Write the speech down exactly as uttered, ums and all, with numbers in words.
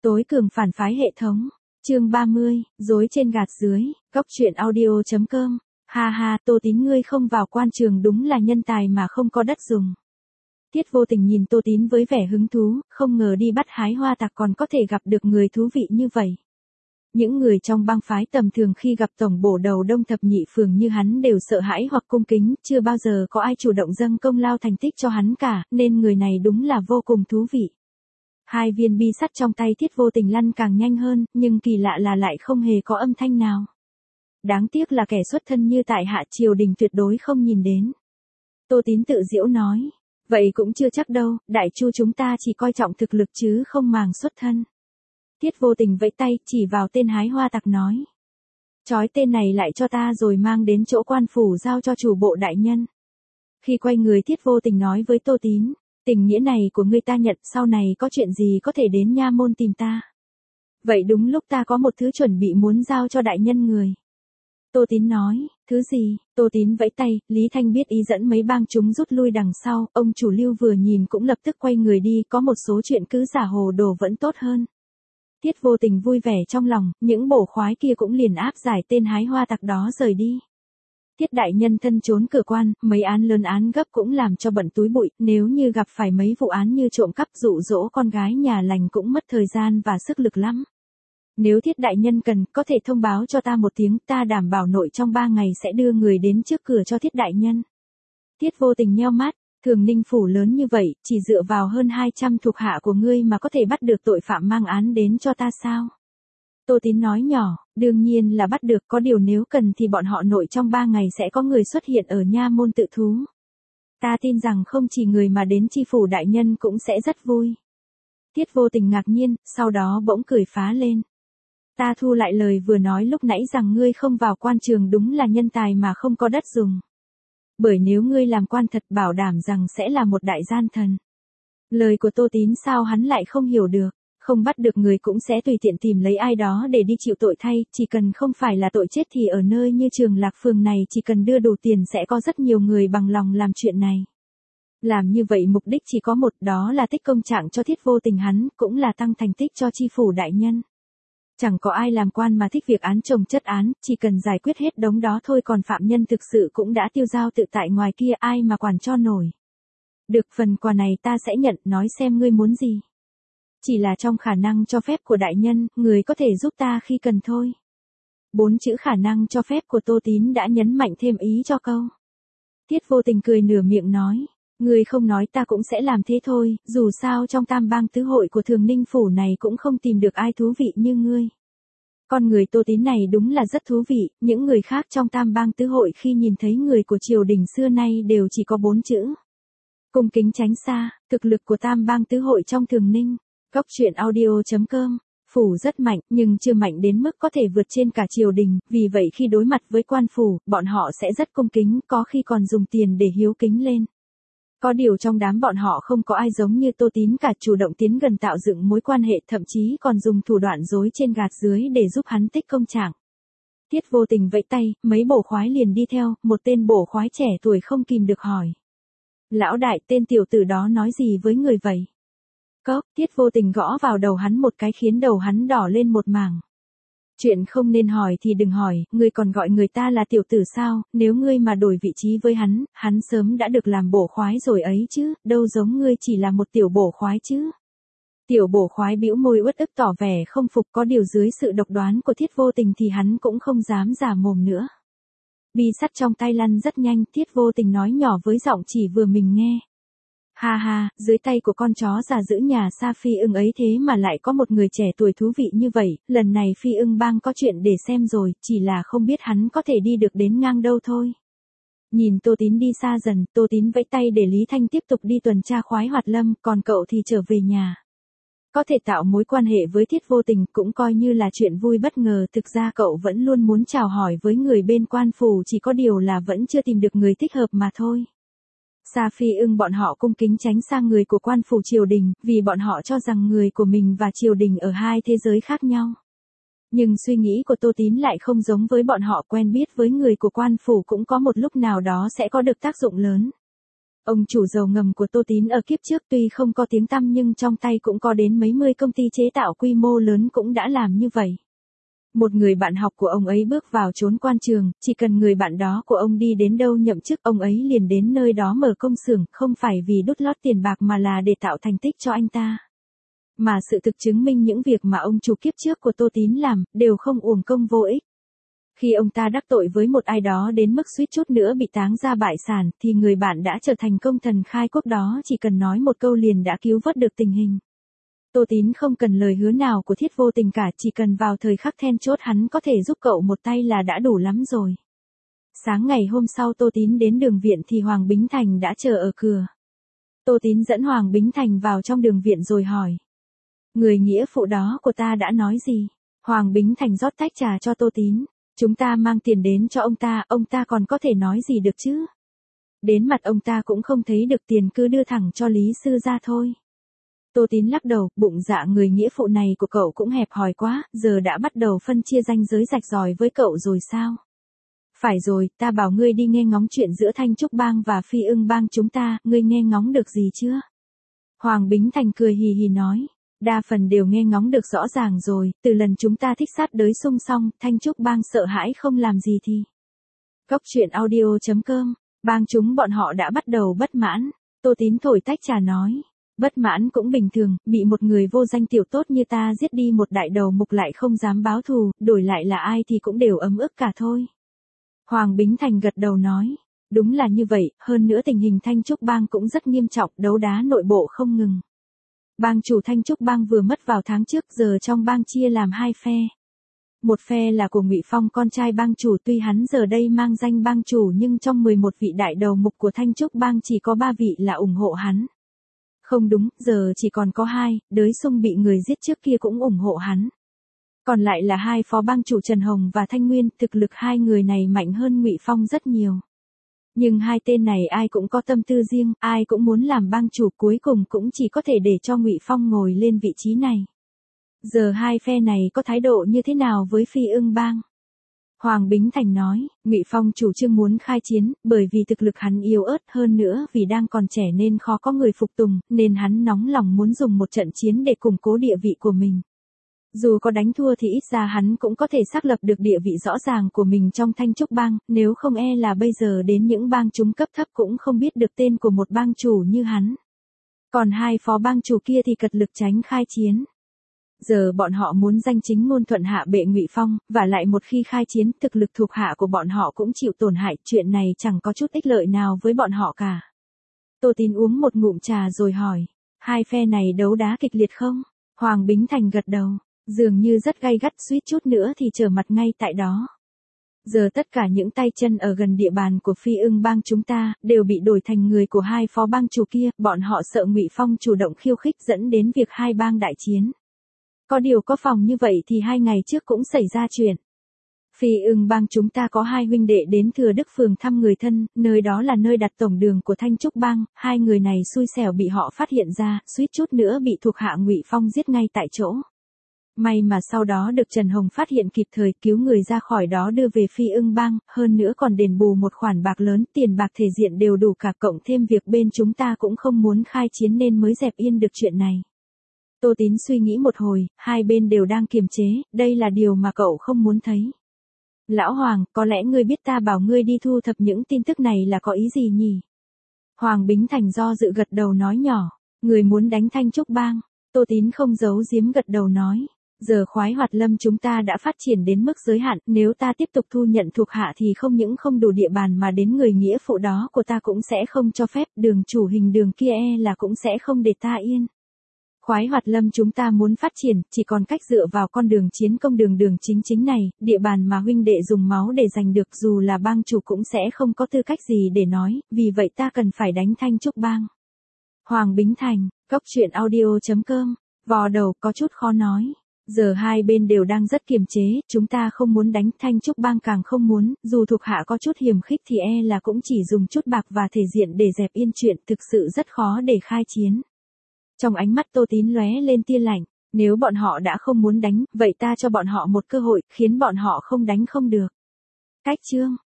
Tối cường phản phái hệ thống. Chương ba mươi, dối trên gạt dưới, góc truyện audio chấm com. Ha ha, Tô Tín ngươi không vào quan trường đúng là nhân tài mà không có đất dùng. Tiết Vô Tình nhìn Tô Tín với vẻ hứng thú, không ngờ đi bắt hái hoa tặc còn có thể gặp được người thú vị như vậy. Những người trong bang phái tầm thường khi gặp tổng bổ đầu Đông Thập Nhị Phường như hắn đều sợ hãi hoặc cung kính, chưa bao giờ có ai chủ động dâng công lao thành tích cho hắn cả, nên người này đúng là vô cùng thú vị. Hai viên bi sắt trong tay Tiết Vô Tình lăn càng nhanh hơn, nhưng kỳ lạ là lại không hề có âm thanh nào. Đáng tiếc là kẻ xuất thân như tại hạ triều đình tuyệt đối không nhìn đến. Tô Tín tự giễu nói, vậy cũng chưa chắc đâu, đại chu chúng ta chỉ coi trọng thực lực chứ không màng xuất thân. Tiết Vô Tình vẫy tay chỉ vào tên hái hoa tặc nói, trói tên này lại cho ta rồi mang đến chỗ quan phủ giao cho chủ bộ đại nhân. Khi quay người Tiết Vô Tình nói với Tô Tín, tình nghĩa này của ngươi ta nhận, sau này có chuyện gì có thể đến nha môn tìm ta. Vậy đúng lúc ta có một thứ chuẩn bị muốn giao cho đại nhân người. Tô Tín nói, thứ gì? Tô Tín vẫy tay, Lý Thanh biết ý dẫn mấy bang chúng rút lui đằng sau, ông chủ Lưu vừa nhìn cũng lập tức quay người đi, có một số chuyện cứ giả hồ đồ vẫn tốt hơn. Tiết Vô Tình vui vẻ trong lòng, những bổ khoái kia cũng liền áp giải tên hái hoa tặc đó rời đi. Tiết đại nhân thân trốn cửa quan, mấy án lớn án gấp cũng làm cho bận túi bụi, nếu như gặp phải mấy vụ án như trộm cắp dụ dỗ con gái nhà lành cũng mất thời gian và sức lực lắm. Nếu Tiết đại nhân cần, có thể thông báo cho ta một tiếng, ta đảm bảo nội trong ba ngày sẽ đưa người đến trước cửa cho Tiết đại nhân. Tiết Vô Tình nheo mắt, Thường Ninh phủ lớn như vậy, chỉ dựa vào hơn hai trăm thuộc hạ của ngươi mà có thể bắt được tội phạm mang án đến cho ta sao? Tô Tín nói nhỏ, đương nhiên là bắt được, có điều nếu cần thì bọn họ nội trong ba ngày sẽ có người xuất hiện ở nha môn tự thú. Ta tin rằng không chỉ người mà đến chi phủ đại nhân cũng sẽ rất vui. Tiết Vô Tình ngạc nhiên, sau đó bỗng cười phá lên. Ta thu lại lời vừa nói lúc nãy rằng ngươi không vào quan trường đúng là nhân tài mà không có đất dùng. Bởi nếu ngươi làm quan thật bảo đảm rằng sẽ là một đại gian thần. Lời của Tô Tín sao hắn lại không hiểu được. Không bắt được người cũng sẽ tùy tiện tìm lấy ai đó để đi chịu tội thay, chỉ cần không phải là tội chết thì ở nơi như Trường Lạc Phường này chỉ cần đưa đủ tiền sẽ có rất nhiều người bằng lòng làm chuyện này. Làm như vậy mục đích chỉ có một, đó là tích công trạng cho Tiết Vô Tình hắn, cũng là tăng thành tích cho chi phủ đại nhân. Chẳng có ai làm quan mà thích việc án chồng chất án, chỉ cần giải quyết hết đống đó thôi, còn phạm nhân thực sự cũng đã tiêu dao tự tại ngoài kia, ai mà quản cho nổi. Được, phần quà này ta sẽ nhận, nói xem ngươi muốn gì. Chỉ là trong khả năng cho phép của đại nhân, người có thể giúp ta khi cần thôi. Bốn chữ khả năng cho phép của Tô Tín đã nhấn mạnh thêm ý cho câu. Tiết Vô Tình cười nửa miệng nói, người không nói ta cũng sẽ làm thế thôi, dù sao trong tam bang tứ hội của Thường Ninh phủ này cũng không tìm được ai thú vị như ngươi. Con người Tô Tín này đúng là rất thú vị, những người khác trong tam bang tứ hội khi nhìn thấy người của triều đình xưa nay đều chỉ có bốn chữ. Cung kính tránh xa, thực lực của tam bang tứ hội trong Thường Ninh. Góc truyện audio chấm com, phủ rất mạnh, nhưng chưa mạnh đến mức có thể vượt trên cả triều đình, vì vậy khi đối mặt với quan phủ, bọn họ sẽ rất cung kính, có khi còn dùng tiền để hiếu kính lên. Có điều trong đám bọn họ không có ai giống như Tô Tín cả, chủ động tiến gần tạo dựng mối quan hệ, thậm chí còn dùng thủ đoạn dối trên gạt dưới để giúp hắn tích công trạng. Tiết Vô Tình vẫy tay, mấy bổ khoái liền đi theo, một tên bổ khoái trẻ tuổi không kìm được hỏi. Lão đại, tên tiểu tử đó nói gì với người vậy? Cốc, Tiết Vô Tình gõ vào đầu hắn một cái khiến đầu hắn đỏ lên một mảng. Chuyện không nên hỏi thì đừng hỏi, ngươi còn gọi người ta là tiểu tử sao, nếu ngươi mà đổi vị trí với hắn, hắn sớm đã được làm bổ khoái rồi ấy chứ, đâu giống ngươi chỉ là một tiểu bổ khoái chứ. Tiểu bổ khoái bĩu môi uất ức tỏ vẻ không phục, có điều dưới sự độc đoán của Tiết Vô Tình thì hắn cũng không dám giả mồm nữa. Bi sắt trong tay lăn rất nhanh, Tiết Vô Tình nói nhỏ với giọng chỉ vừa mình nghe. Ha ha, dưới tay của con chó già giữ nhà Sa Phi ưng ấy thế mà lại có một người trẻ tuổi thú vị như vậy, lần này Phi ưng bang có chuyện để xem rồi, chỉ là không biết hắn có thể đi được đến ngang đâu thôi. Nhìn Tô Tín đi xa dần, Tô Tín vẫy tay để Lý Thanh tiếp tục đi tuần tra khoái hoạt lâm, còn cậu thì trở về nhà. Có thể tạo mối quan hệ với Tiết Vô Tình cũng coi như là chuyện vui bất ngờ, thực ra cậu vẫn luôn muốn chào hỏi với người bên quan phủ, chỉ có điều là vẫn chưa tìm được người thích hợp mà thôi. Sa Phi ưng bọn họ cung kính tránh xa người của quan phủ triều đình, vì bọn họ cho rằng người của mình và triều đình ở hai thế giới khác nhau. Nhưng suy nghĩ của Tô Tín lại không giống với bọn họ, quen biết với người của quan phủ cũng có một lúc nào đó sẽ có được tác dụng lớn. Ông chủ dầu ngầm của Tô Tín ở kiếp trước tuy không có tiếng tăm nhưng trong tay cũng có đến mấy mươi công ty chế tạo quy mô lớn cũng đã làm như vậy. Một người bạn học của ông ấy bước vào trốn quan trường, chỉ cần người bạn đó của ông đi đến đâu nhậm chức ông ấy liền đến nơi đó mở công xưởng, không phải vì đút lót tiền bạc mà là để tạo thành tích cho anh ta. Mà sự thực chứng minh những việc mà ông chủ kiếp trước của Tô Tín làm, đều không uổng công vô ích. Khi ông ta đắc tội với một ai đó đến mức suýt chút nữa bị táng ra bại sản, thì người bạn đã trở thành công thần khai quốc đó chỉ cần nói một câu liền đã cứu vớt được tình hình. Tô Tín không cần lời hứa nào của Thiết Vô Tình cả, chỉ cần vào thời khắc then chốt hắn có thể giúp cậu một tay là đã đủ lắm rồi. Sáng ngày hôm sau Tô Tín đến đường viện thì Hoàng Bính Thành đã chờ ở cửa. Tô Tín dẫn Hoàng Bính Thành vào trong đường viện rồi hỏi. Người nghĩa phụ đó của ta đã nói gì? Hoàng Bính Thành rót tách trà cho Tô Tín. Chúng ta mang tiền đến cho ông ta, ông ta còn có thể nói gì được chứ? Đến mặt ông ta cũng không thấy được tiền, cứ đưa thẳng cho Lý Sư ra thôi. Tô Tín lắc đầu, bụng dạ người nghĩa phụ này của cậu cũng hẹp hòi quá, giờ đã bắt đầu phân chia ranh giới rạch ròi với cậu rồi sao? Phải rồi, ta bảo ngươi đi nghe ngóng chuyện giữa Thanh Trúc Bang và Phi Ưng Bang chúng ta, ngươi nghe ngóng được gì chưa? Hoàng Bính Thành cười hì hì nói. Đa phần đều nghe ngóng được rõ ràng rồi, từ lần chúng ta thích sát đới xung xong, Thanh Trúc Bang sợ hãi không làm gì thì. Cốc truyện audio chấm com, bang chúng bọn họ đã bắt đầu bất mãn. Tô Tín thổi tách trà nói. Bất mãn cũng bình thường, bị một người vô danh tiểu tốt như ta giết đi một đại đầu mục lại không dám báo thù, đổi lại là ai thì cũng đều ấm ức cả thôi. Hoàng Bính Thành gật đầu nói. Đúng là như vậy, hơn nữa tình hình Thanh Trúc Bang cũng rất nghiêm trọng, đấu đá nội bộ không ngừng. Bang chủ Thanh Trúc Bang vừa mất vào tháng trước, giờ trong bang chia làm hai phe. Một phe là của Ngụy Phong con trai bang chủ, tuy hắn giờ đây mang danh bang chủ nhưng trong mười một vị đại đầu mục của Thanh Trúc Bang chỉ có ba vị là ủng hộ hắn. Không đúng, giờ chỉ còn có hai, đới xung bị người giết trước kia cũng ủng hộ hắn. Còn lại là hai phó bang chủ Trần Hồng và Thanh Nguyên, thực lực hai người này mạnh hơn Ngụy Phong rất nhiều. Nhưng hai tên này ai cũng có tâm tư riêng, ai cũng muốn làm bang chủ, cuối cùng cũng chỉ có thể để cho Ngụy Phong ngồi lên vị trí này. Giờ hai phe này có thái độ như thế nào với Phi Ưng Bang? Hoàng Bính Thành nói, Ngụy Phong chủ trương muốn khai chiến, bởi vì thực lực hắn yếu ớt, hơn nữa vì đang còn trẻ nên khó có người phục tùng, nên hắn nóng lòng muốn dùng một trận chiến để củng cố địa vị của mình. Dù có đánh thua thì ít ra hắn cũng có thể xác lập được địa vị rõ ràng của mình trong Thanh Trúc Bang, nếu không e là bây giờ đến những bang chúng cấp thấp cũng không biết được tên của một bang chủ như hắn. Còn hai phó bang chủ kia thì cật lực tránh khai chiến. Giờ bọn họ muốn danh chính ngôn thuận hạ bệ Ngụy Phong, và lại một khi khai chiến, thực lực thuộc hạ của bọn họ cũng chịu tổn hại, chuyện này chẳng có chút ích lợi nào với bọn họ cả. Tô Tín uống một ngụm trà rồi hỏi, hai phe này đấu đá kịch liệt không? Hoàng Bính Thành gật đầu. Dường như rất gay gắt, suýt chút nữa thì trở mặt ngay tại đó. Giờ tất cả những tay chân ở gần địa bàn của Phi Ưng Bang chúng ta, đều bị đổi thành người của hai phó bang chủ kia, bọn họ sợ Ngụy Phong chủ động khiêu khích dẫn đến việc hai bang đại chiến. Có điều có phòng như vậy thì hai ngày trước cũng xảy ra chuyện. Phi Ưng Bang chúng ta có hai huynh đệ đến Thừa Đức phường thăm người thân, nơi đó là nơi đặt tổng đường của Thanh Trúc Bang, hai người này xui xẻo bị họ phát hiện ra, suýt chút nữa bị thuộc hạ Ngụy Phong giết ngay tại chỗ. May mà sau đó được Trần Hồng phát hiện kịp thời, cứu người ra khỏi đó đưa về Phi Ưng Bang, hơn nữa còn đền bù một khoản bạc lớn, tiền bạc thể diện đều đủ cả, cộng thêm việc bên chúng ta cũng không muốn khai chiến nên mới dẹp yên được chuyện này. Tô Tín suy nghĩ một hồi, hai bên đều đang kiềm chế, đây là điều mà cậu không muốn thấy. Lão Hoàng, có lẽ ngươi biết ta bảo ngươi đi thu thập những tin tức này là có ý gì nhỉ? Hoàng Bính Thành do dự gật đầu nói nhỏ, người muốn đánh Thanh Trúc Bang. Tô Tín không giấu giếm gật đầu nói, giờ khoái hoạt lâm chúng ta đã phát triển đến mức giới hạn, nếu ta tiếp tục thu nhận thuộc hạ thì không những không đủ địa bàn mà đến người nghĩa phụ đó của ta cũng sẽ không cho phép, đường chủ hình đường kia e là cũng sẽ không để ta yên. Khoái hoạt lâm chúng ta muốn phát triển, chỉ còn cách dựa vào con đường chiến công đường đường chính chính này, địa bàn mà huynh đệ dùng máu để giành được, dù là bang chủ cũng sẽ không có tư cách gì để nói, vì vậy ta cần phải đánh Thanh Trúc Bang. Hoàng Bính Thành, cốc truyện audio chấm com, vò đầu có chút khó nói. Giờ hai bên đều đang rất kiềm chế, chúng ta không muốn đánh, Thanh Trúc Bang càng không muốn, dù thuộc hạ có chút hiềm khích thì e là cũng chỉ dùng chút bạc và thể diện để dẹp yên chuyện, thực sự rất khó để khai chiến. Trong ánh mắt Tô Tín lóe lên tia lạnh, nếu bọn họ đã không muốn đánh, vậy ta cho bọn họ một cơ hội, khiến bọn họ không đánh không được. Cách chương